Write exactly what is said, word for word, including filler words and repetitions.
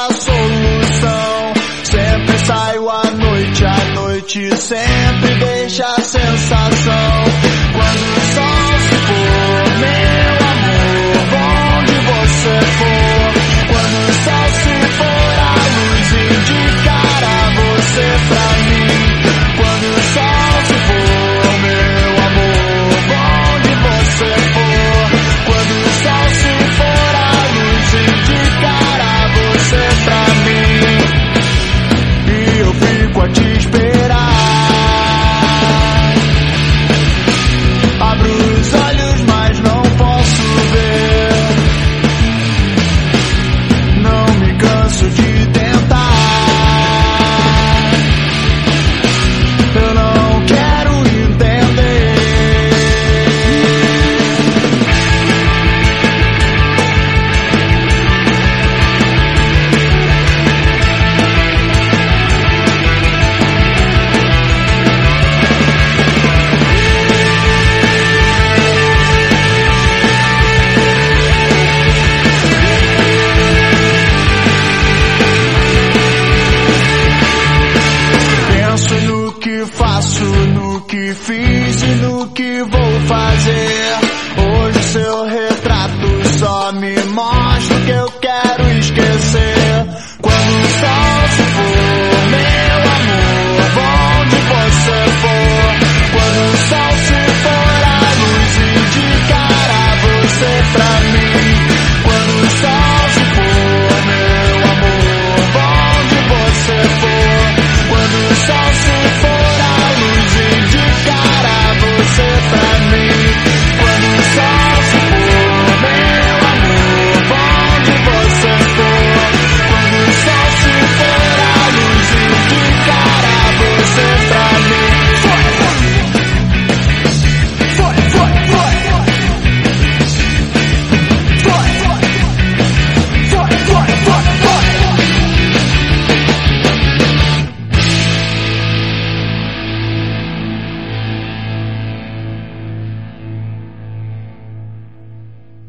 a solução. Sempre saio à noite, à noite sempre deixa a sensação. Quando o sol se for, meu amor, onde você for. Quando o sol se for, a luz indicará você pra mim. Quando o sol se for, meu amor, onde você for. Quando o sol se for, a luz indicará você pra mim. E eu fico a te esperar. Abro os olhos, mas não posso ver. Não me canso de tentar. Eu não quero entender. Penso no que faço, no que fiz e no que vou fazer. Hoje seu retrato só me mostra o que eu quero esquecer.